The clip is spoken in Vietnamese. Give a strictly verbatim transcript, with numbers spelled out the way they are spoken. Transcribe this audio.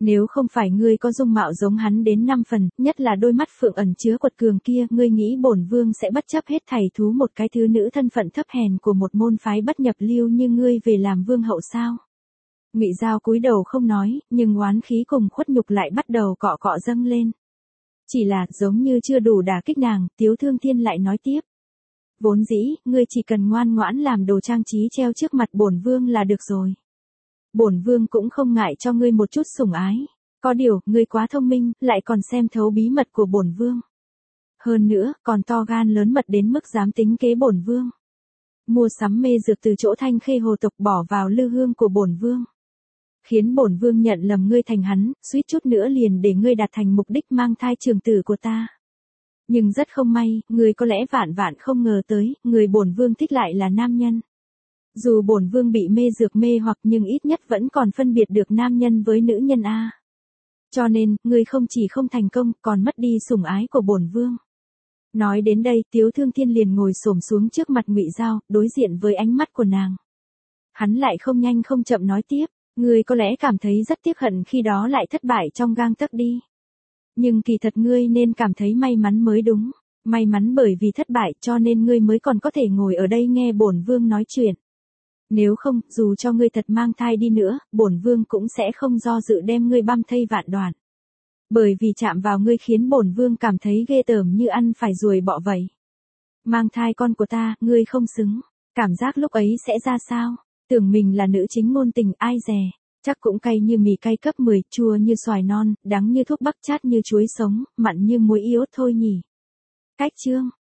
Nếu không phải ngươi có dung mạo giống hắn đến năm phần, nhất là đôi mắt phượng ẩn chứa quật cường kia, ngươi nghĩ bổn vương sẽ bất chấp hết thảy thú một cái thứ nữ thân phận thấp hèn của một môn phái bất nhập lưu như ngươi về làm vương hậu sao? Ngụy Giao cúi đầu không nói, nhưng oán khí cùng khuất nhục lại bắt đầu cọ cọ dâng lên. Chỉ là, giống như chưa đủ đả kích nàng, Tiếu Thương Thiên lại nói tiếp. Vốn dĩ, ngươi chỉ cần ngoan ngoãn làm đồ trang trí treo trước mặt bổn vương là được rồi. Bổn vương cũng không ngại cho ngươi một chút sủng ái. Có điều, ngươi quá thông minh, lại còn xem thấu bí mật của bổn vương. Hơn nữa, còn to gan lớn mật đến mức dám tính kế bổn vương. Mua sắm mê dược từ chỗ Thanh Khê hồ tộc bỏ vào lư hương của bổn vương. Khiến bổn vương nhận lầm ngươi thành hắn, suýt chút nữa liền để ngươi đạt thành mục đích mang thai trường tử của ta. Nhưng rất không may, ngươi có lẽ vạn vạn không ngờ tới, người bổn vương thích lại là nam nhân. Dù bổn vương bị mê dược mê hoặc nhưng ít nhất vẫn còn phân biệt được nam nhân với nữ nhân a. Cho nên, ngươi không chỉ không thành công, còn mất đi sủng ái của bổn vương. Nói đến đây, Tiếu Thương Thiên liền ngồi xổm xuống trước mặt Ngụy Giao, đối diện với ánh mắt của nàng. Hắn lại không nhanh không chậm nói tiếp, ngươi có lẽ cảm thấy rất tiếc hận khi đó lại thất bại trong gang tấc đi. Nhưng kỳ thật ngươi nên cảm thấy may mắn mới đúng. May mắn bởi vì thất bại cho nên ngươi mới còn có thể ngồi ở đây nghe bổn vương nói chuyện. Nếu không, dù cho ngươi thật mang thai đi nữa, bổn vương cũng sẽ không do dự đem ngươi băm thây vạn đoạn. Bởi vì chạm vào ngươi khiến bổn vương cảm thấy ghê tởm như ăn phải ruồi bọ vậy. Mang thai con của ta, ngươi không xứng. Cảm giác lúc ấy sẽ ra sao? Tưởng mình là nữ chính ngôn tình ai dè. Chắc cũng cay như mì cay cấp mười, chua như xoài non, đắng như thuốc bắc chát như chuối sống, mặn như muối iốt thôi nhỉ. Cách chương